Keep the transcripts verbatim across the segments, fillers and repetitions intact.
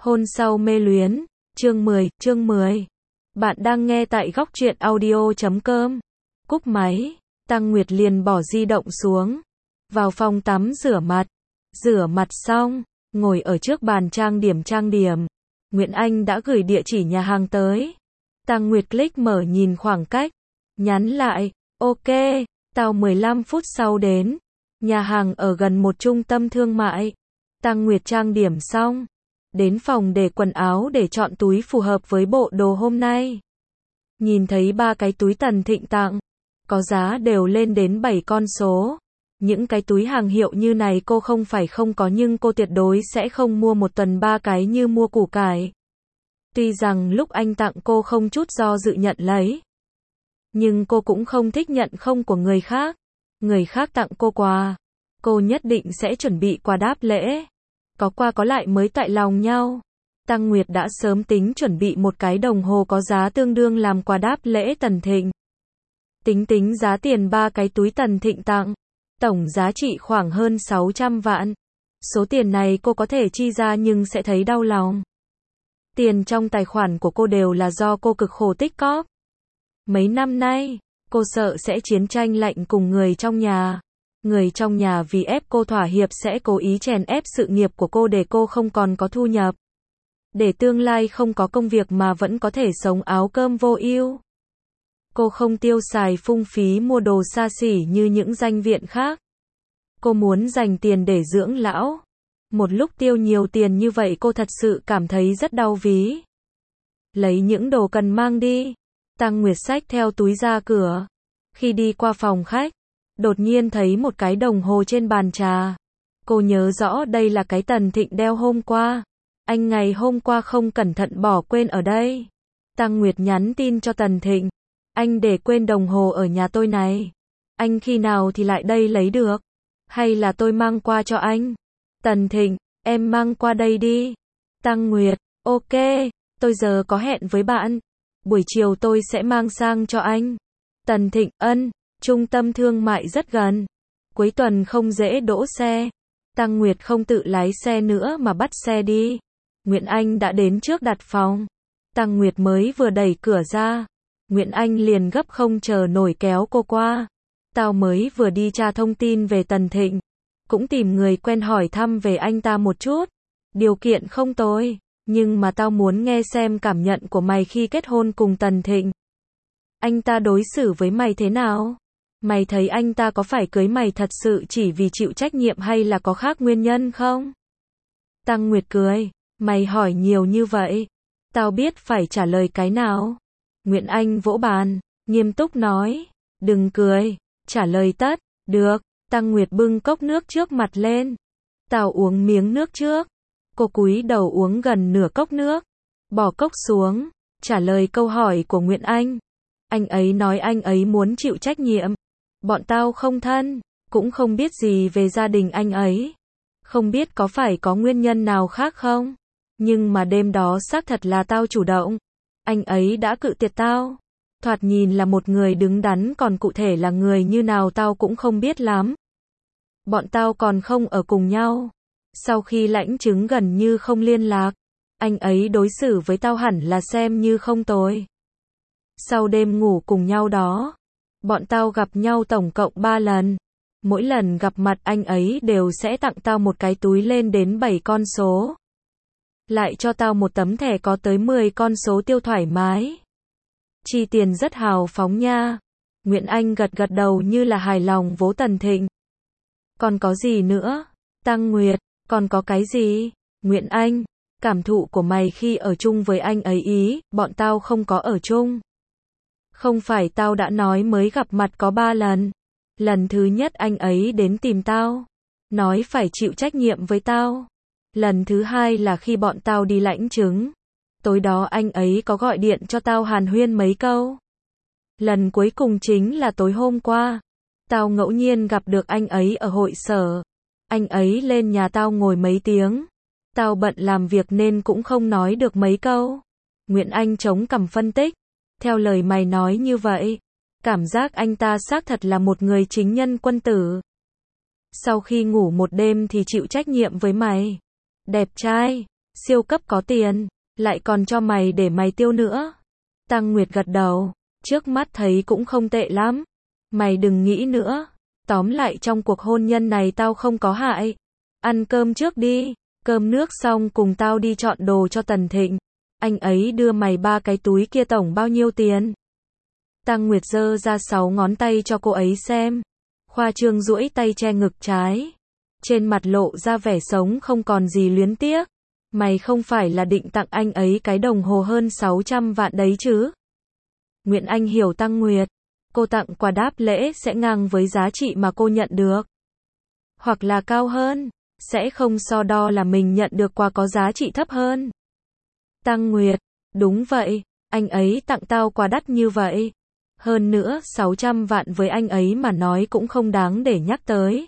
Hôn sau mê luyến, chương mười, chương mười. Bạn đang nghe tại góc truyện audio chấm com. Cúp máy, Tăng Nguyệt liền bỏ di động xuống, vào phòng tắm rửa mặt. Rửa mặt xong, ngồi ở trước bàn trang điểm trang điểm. Nguyễn Anh đã gửi địa chỉ nhà hàng tới. Tăng Nguyệt click mở nhìn khoảng cách, nhắn lại, ok, tao mười lăm phút sau đến. Nhà hàng ở gần một trung tâm thương mại. Tăng Nguyệt trang điểm xong, đến phòng để quần áo để chọn túi phù hợp với bộ đồ hôm nay. Nhìn thấy ba cái túi Tần Thịnh tặng, có giá đều lên đến bảy con số. Những cái túi hàng hiệu như này cô không phải không có, nhưng cô tuyệt đối sẽ không mua một tuần ba cái như mua củ cải. Tuy rằng lúc anh tặng cô không chút do dự nhận lấy, nhưng cô cũng không thích nhận không của người khác. Người khác tặng cô quà, cô nhất định sẽ chuẩn bị quà đáp lễ. Có qua có lại mới tại lòng nhau. Tăng Nguyệt đã sớm tính chuẩn bị một cái đồng hồ có giá tương đương làm quà đáp lễ Tần Thịnh. Tính tính giá tiền ba cái túi Tần Thịnh tặng, tổng giá trị khoảng hơn sáu trăm vạn. Số tiền này cô có thể chi ra nhưng sẽ thấy đau lòng. Tiền trong tài khoản của cô đều là do cô cực khổ tích cóp. Mấy năm nay, cô sợ sẽ chiến tranh lạnh cùng người trong nhà. Người trong nhà vì ép cô thỏa hiệp sẽ cố ý chèn ép sự nghiệp của cô để cô không còn có thu nhập. Để tương lai không có công việc mà vẫn có thể sống áo cơm vô ưu. Cô không tiêu xài phung phí mua đồ xa xỉ như những danh viện khác. Cô muốn dành tiền để dưỡng lão. Một lúc tiêu nhiều tiền như vậy cô thật sự cảm thấy rất đau ví. Lấy những đồ cần mang đi. Tăng Nguyệt xách theo túi ra cửa. Khi đi qua phòng khách, đột nhiên thấy một cái đồng hồ trên bàn trà. Cô nhớ rõ đây là cái Tần Thịnh đeo hôm qua. Anh ngày hôm qua không cẩn thận bỏ quên ở đây. Tăng Nguyệt nhắn tin cho Tần Thịnh. Anh để quên đồng hồ ở nhà tôi này. Anh khi nào thì lại đây lấy được? Hay là tôi mang qua cho anh? Tần Thịnh, em mang qua đây đi. Tăng Nguyệt, ok, tôi giờ có hẹn với bạn. Buổi chiều tôi sẽ mang sang cho anh. Tần Thịnh, ân. Trung tâm thương mại rất gần. Cuối tuần không dễ đỗ xe. Tăng Nguyệt không tự lái xe nữa mà bắt xe đi. Nguyễn Anh đã đến trước đặt phòng. Tăng Nguyệt mới vừa đẩy cửa ra, Nguyễn Anh liền gấp không chờ nổi kéo cô qua. Tao mới vừa đi tra thông tin về Tần Thịnh. Cũng tìm người quen hỏi thăm về anh ta một chút. Điều kiện không tồi. Nhưng mà tao muốn nghe xem cảm nhận của mày khi kết hôn cùng Tần Thịnh. Anh ta đối xử với mày thế nào? Mày thấy anh ta có phải cưới mày thật sự chỉ vì chịu trách nhiệm hay là có khác nguyên nhân không? Tăng Nguyệt cười. Mày hỏi nhiều như vậy. Tao biết phải trả lời cái nào. Nguyễn Anh vỗ bàn, nghiêm túc nói. Đừng cười. Trả lời tất. Được. Tăng Nguyệt bưng cốc nước trước mặt lên. Tao uống miếng nước trước. Cô cúi đầu uống gần nửa cốc nước. Bỏ cốc xuống. Trả lời câu hỏi của Nguyễn Anh. Anh ấy nói anh ấy muốn chịu trách nhiệm. Bọn tao không thân, cũng không biết gì về gia đình anh ấy. Không biết có phải có nguyên nhân nào khác không? Nhưng mà đêm đó xác thật là tao chủ động. Anh ấy đã cự tuyệt tao. Thoạt nhìn là một người đứng đắn, còn cụ thể là người như nào tao cũng không biết lắm. Bọn tao còn không ở cùng nhau. Sau khi lãnh chứng gần như không liên lạc, anh ấy đối xử với tao hẳn là xem như không tồi. Sau đêm ngủ cùng nhau đó, bọn tao gặp nhau tổng cộng ba lần. Mỗi lần gặp mặt anh ấy đều sẽ tặng tao một cái túi lên đến bảy con số. Lại cho tao một tấm thẻ có tới mười con số tiêu thoải mái. Chi tiền rất hào phóng nha. Nguyễn Anh gật gật đầu như là hài lòng vỗ Tần Thịnh. Còn có gì nữa? Tăng Nguyệt, còn có cái gì? Nguyễn Anh, cảm thụ của mày khi ở chung với anh ấy ý, bọn tao không có ở chung. Không phải tao đã nói mới gặp mặt có ba lần. Lần thứ nhất anh ấy đến tìm tao, nói phải chịu trách nhiệm với tao. Lần thứ hai là khi bọn tao đi lãnh chứng. Tối đó anh ấy có gọi điện cho tao hàn huyên mấy câu. Lần cuối cùng chính là tối hôm qua. Tao ngẫu nhiên gặp được anh ấy ở hội sở. Anh ấy lên nhà tao ngồi mấy tiếng. Tao bận làm việc nên cũng không nói được mấy câu. Nguyễn Anh chống cằm phân tích. Theo lời mày nói như vậy, cảm giác anh ta xác thật là một người chính nhân quân tử. Sau khi ngủ một đêm thì chịu trách nhiệm với mày. Đẹp trai. Siêu cấp có tiền, lại còn cho mày để mày tiêu nữa. Tăng Nguyệt gật đầu, trước mắt thấy cũng không tệ lắm. Mày đừng nghĩ nữa, tóm lại trong cuộc hôn nhân này tao không có hại. Ăn cơm trước đi, cơm nước xong cùng tao đi chọn đồ cho Tần Thịnh. Anh ấy đưa mày ba cái túi kia tổng bao nhiêu tiền? Tăng Nguyệt giơ ra sáu ngón tay cho cô ấy xem. Khoa trương duỗi tay che ngực trái. Trên mặt lộ ra vẻ sống không còn gì luyến tiếc. Mày không phải là định tặng anh ấy cái đồng hồ hơn sáu trăm vạn đấy chứ? Nguyễn Anh hiểu Tăng Nguyệt. Cô tặng quà đáp lễ sẽ ngang với giá trị mà cô nhận được. Hoặc là cao hơn. Sẽ không so đo là mình nhận được quà có giá trị thấp hơn. Tăng Nguyệt. Đúng vậy. Anh ấy tặng tao quà đắt như vậy. Hơn nữa sáu trăm vạn với anh ấy mà nói cũng không đáng để nhắc tới.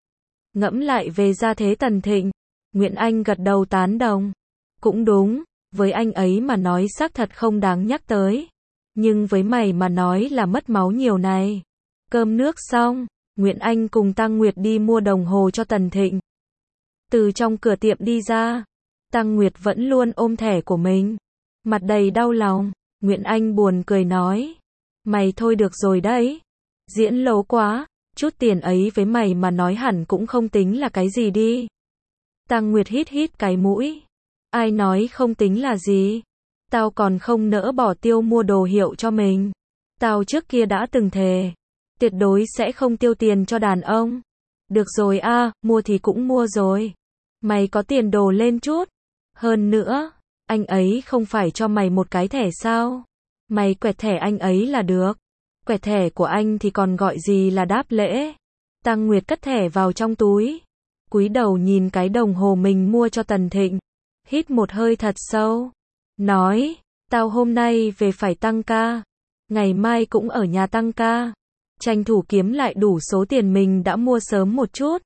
Ngẫm lại về gia thế Tần Thịnh. Nguyễn Anh gật đầu tán đồng. Cũng đúng, với anh ấy mà nói xác thật không đáng nhắc tới. Nhưng với mày mà nói là mất máu nhiều này. Cơm nước xong, Nguyễn Anh cùng Tăng Nguyệt đi mua đồng hồ cho Tần Thịnh. Từ trong cửa tiệm đi ra, Tăng Nguyệt vẫn luôn ôm thẻ của mình. Mặt đầy đau lòng, Nguyễn Anh buồn cười nói. Mày thôi được rồi đấy. Diễn lố quá, chút tiền ấy với mày mà nói hẳn cũng không tính là cái gì đi. Tăng Nguyệt hít hít cái mũi. Ai nói không tính là gì? Tao còn không nỡ bỏ tiêu mua đồ hiệu cho mình. Tao trước kia đã từng thề. Tuyệt đối sẽ không tiêu tiền cho đàn ông. Được rồi a, mua thì cũng mua rồi. Mày có tiền đồ lên chút. Hơn nữa, anh ấy không phải cho mày một cái thẻ sao? Mày quẹt thẻ anh ấy là được. Quẹt thẻ của anh thì còn gọi gì là đáp lễ. Tăng Nguyệt cất thẻ vào trong túi. Cúi đầu nhìn cái đồng hồ mình mua cho Tần Thịnh. Hít một hơi thật sâu. Nói, tao hôm nay về phải tăng ca. Ngày mai cũng ở nhà tăng ca. Tranh thủ kiếm lại đủ số tiền mình đã mua sớm một chút.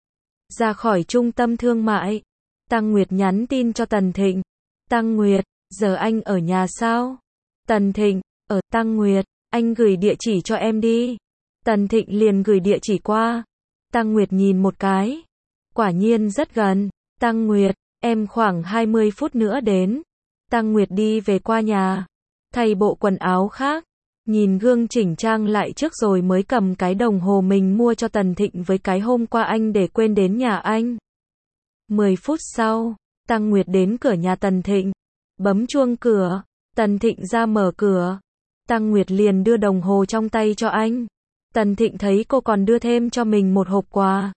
Ra khỏi trung tâm thương mại. Tăng Nguyệt nhắn tin cho Tần Thịnh. Tăng Nguyệt, giờ anh ở nhà sao? Tần Thịnh, ở. Tăng Nguyệt, anh gửi địa chỉ cho em đi. Tần Thịnh liền gửi địa chỉ qua. Tăng Nguyệt nhìn một cái. Quả nhiên rất gần. Tăng Nguyệt, em khoảng hai mươi phút nữa đến. Tăng Nguyệt đi về qua nhà. Thay bộ quần áo khác. Nhìn gương chỉnh trang lại trước rồi mới cầm cái đồng hồ mình mua cho Tần Thịnh với cái hôm qua anh để quên đến nhà anh. mười phút sau, Tăng Nguyệt đến cửa nhà Tần Thịnh. Bấm chuông cửa. Tần Thịnh ra mở cửa. Tăng Nguyệt liền đưa đồng hồ trong tay cho anh. Tần Thịnh thấy cô còn đưa thêm cho mình một hộp quà.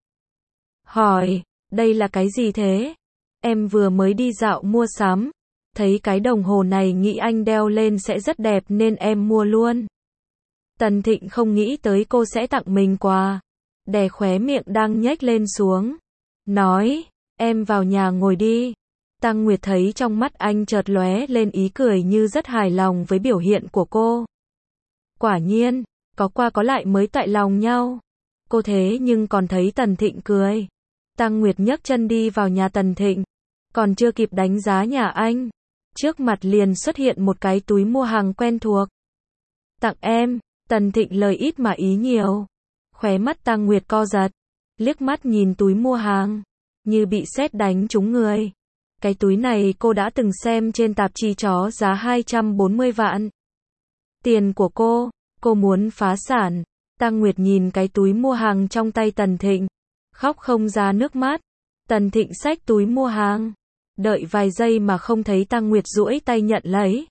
Hỏi, đây là cái gì thế? Em vừa mới đi dạo mua sắm. Thấy cái đồng hồ này nghĩ anh đeo lên sẽ rất đẹp nên em mua luôn. Tần Thịnh không nghĩ tới cô sẽ tặng mình quà. Đè khóe miệng đang nhếch lên xuống. Nói, em vào nhà ngồi đi. Tăng Nguyệt thấy trong mắt anh chợt lóe lên ý cười như rất hài lòng với biểu hiện của cô. Quả nhiên, có qua có lại mới tại lòng nhau. Cô thế nhưng còn thấy Tần Thịnh cười. Tăng Nguyệt nhấc chân đi vào nhà Tần Thịnh. Còn chưa kịp đánh giá nhà anh. Trước mặt liền xuất hiện một cái túi mua hàng quen thuộc. Tặng em. Tần Thịnh lời ít mà ý nhiều. Khóe mắt Tăng Nguyệt co giật. Liếc mắt nhìn túi mua hàng. Như bị sét đánh trúng người. Cái túi này cô đã từng xem trên tạp chí chó giá hai trăm bốn mươi vạn. Tiền của cô. Cô muốn phá sản. Tăng Nguyệt nhìn cái túi mua hàng trong tay Tần Thịnh. Khóc không ra nước mắt. Tần Thịnh xách túi mua hàng. Đợi vài giây mà không thấy Tăng Nguyệt duỗi tay nhận lấy.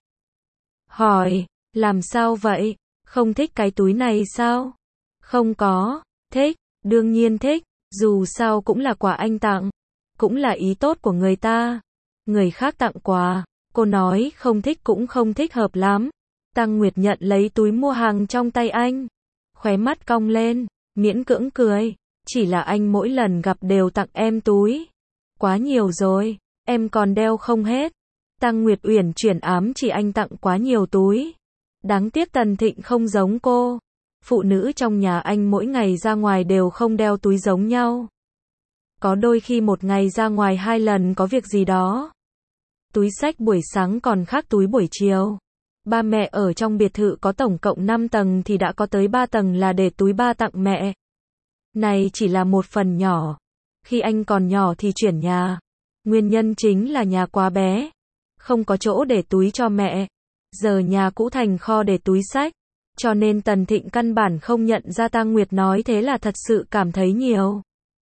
Hỏi, làm sao vậy? Không thích cái túi này sao? Không có. Thích, đương nhiên thích. Dù sao cũng là quà anh tặng. Cũng là ý tốt của người ta. Người khác tặng quà. Cô nói không thích cũng không thích hợp lắm. Tăng Nguyệt nhận lấy túi mua hàng trong tay anh. Khóe mắt cong lên. Miễn cưỡng cười. Chỉ là anh mỗi lần gặp đều tặng em túi. Quá nhiều rồi. Em còn đeo không hết. Tăng Nguyệt uyển chuyển ám chỉ anh tặng quá nhiều túi. Đáng tiếc Tần Thịnh không giống cô. Phụ nữ trong nhà anh mỗi ngày ra ngoài đều không đeo túi giống nhau. Có đôi khi một ngày ra ngoài hai lần có việc gì đó. Túi xách buổi sáng còn khác túi buổi chiều. Ba mẹ ở trong biệt thự có tổng cộng năm tầng thì đã có tới ba tầng là để túi ba tặng mẹ. Này chỉ là một phần nhỏ. Khi anh còn nhỏ thì chuyển nhà. Nguyên nhân chính là nhà quá bé, không có chỗ để túi cho mẹ. Giờ nhà cũ thành kho để túi sách, cho nên Tần Thịnh căn bản không nhận ra Tăng Nguyệt nói thế là thật sự cảm thấy nhiều.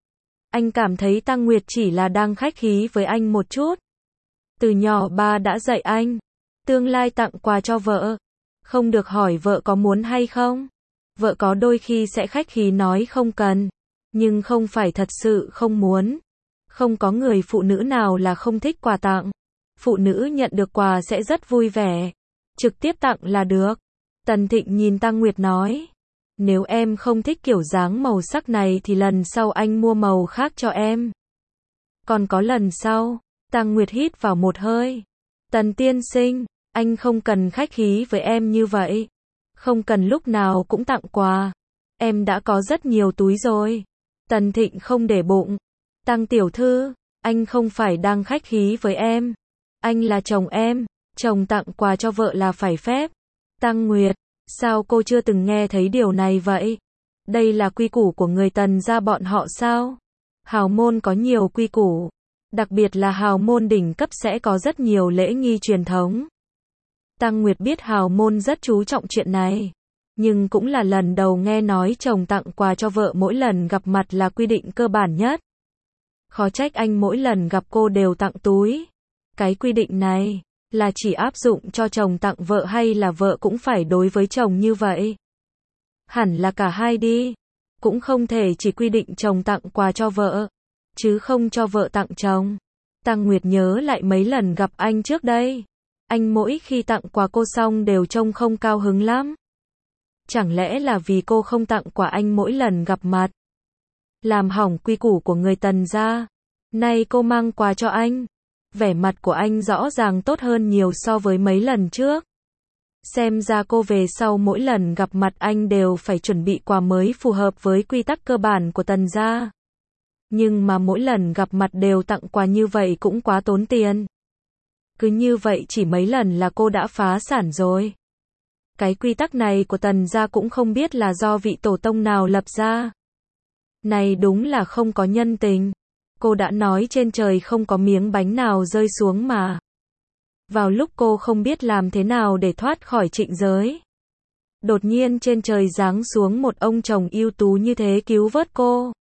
Anh cảm thấy Tăng Nguyệt chỉ là đang khách khí với anh một chút. Từ nhỏ ba đã dạy anh, tương lai tặng quà cho vợ, không được hỏi vợ có muốn hay không. Vợ có đôi khi sẽ khách khí nói không cần, nhưng không phải thật sự không muốn. Không có người phụ nữ nào là không thích quà tặng. Phụ nữ nhận được quà sẽ rất vui vẻ. Trực tiếp tặng là được. Tần Thịnh nhìn Tăng Nguyệt nói. Nếu em không thích kiểu dáng màu sắc này thì lần sau anh mua màu khác cho em. Còn có lần sau. Tăng Nguyệt hít vào một hơi. Tần tiên sinh, anh không cần khách khí với em như vậy. Không cần lúc nào cũng tặng quà. Em đã có rất nhiều túi rồi. Tần Thịnh không để bụng. Tăng tiểu thư, anh không phải đang khách khí với em. Anh là chồng em, chồng tặng quà cho vợ là phải phép. Tăng Nguyệt, sao cô chưa từng nghe thấy điều này vậy? Đây là quy củ của người Tần gia bọn họ sao? Hào môn có nhiều quy củ, đặc biệt là hào môn đỉnh cấp sẽ có rất nhiều lễ nghi truyền thống. Tăng Nguyệt biết hào môn rất chú trọng chuyện này, nhưng cũng là lần đầu nghe nói chồng tặng quà cho vợ mỗi lần gặp mặt là quy định cơ bản nhất. Khó trách anh mỗi lần gặp cô đều tặng túi. Cái quy định này là chỉ áp dụng cho chồng tặng vợ hay là vợ cũng phải đối với chồng như vậy? Hẳn là cả hai đi. Cũng không thể chỉ quy định chồng tặng quà cho vợ, chứ không cho vợ tặng chồng. Tăng Nguyệt nhớ lại mấy lần gặp anh trước đây. Anh mỗi khi tặng quà cô xong đều trông không cao hứng lắm. Chẳng lẽ là vì cô không tặng quà anh mỗi lần gặp mặt? Làm hỏng quy củ của người Tần gia. Nay cô mang quà cho anh. Vẻ mặt của anh rõ ràng tốt hơn nhiều so với mấy lần trước. Xem ra cô về sau mỗi lần gặp mặt anh đều phải chuẩn bị quà mới phù hợp với quy tắc cơ bản của Tần gia. Nhưng mà mỗi lần gặp mặt đều tặng quà như vậy cũng quá tốn tiền. Cứ như vậy chỉ mấy lần là cô đã phá sản rồi. Cái quy tắc này của Tần gia cũng không biết là do vị tổ tông nào lập ra. Này đúng là không có nhân tình. Cô đã nói trên trời không có miếng bánh nào rơi xuống mà. Vào lúc cô không biết làm thế nào để thoát khỏi trịnh giới, đột nhiên trên trời giáng xuống một ông chồng ưu tú như thế cứu vớt cô.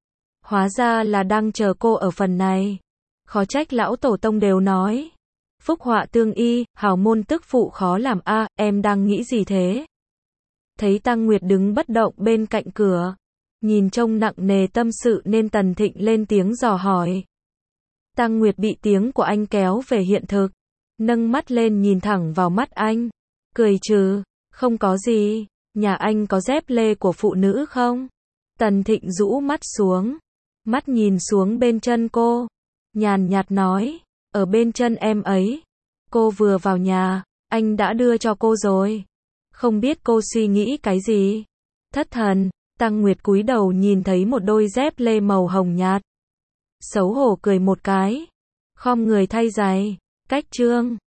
Hóa ra là đang chờ cô ở phần này. Khó trách lão tổ tông đều nói. Phúc họa tương y, hào môn tức phụ khó làm a. À, em đang nghĩ gì thế? Thấy Tăng Nguyệt đứng bất động bên cạnh cửa, nhìn trông nặng nề tâm sự nên Tần Thịnh lên tiếng dò hỏi. Tăng Nguyệt bị tiếng của anh kéo về hiện thực, nâng mắt lên nhìn thẳng vào mắt anh, cười trừ, không có gì, nhà anh có dép lê của phụ nữ không? Tần Thịnh rũ mắt xuống, mắt nhìn xuống bên chân cô, nhàn nhạt nói, ở bên chân em ấy. Cô vừa vào nhà, anh đã đưa cho cô rồi. Không biết cô suy nghĩ cái gì? Thất thần. Tăng Nguyệt cúi đầu nhìn thấy một đôi dép lê màu hồng nhạt. Xấu hổ cười một cái, khom người thay giày. Cách chương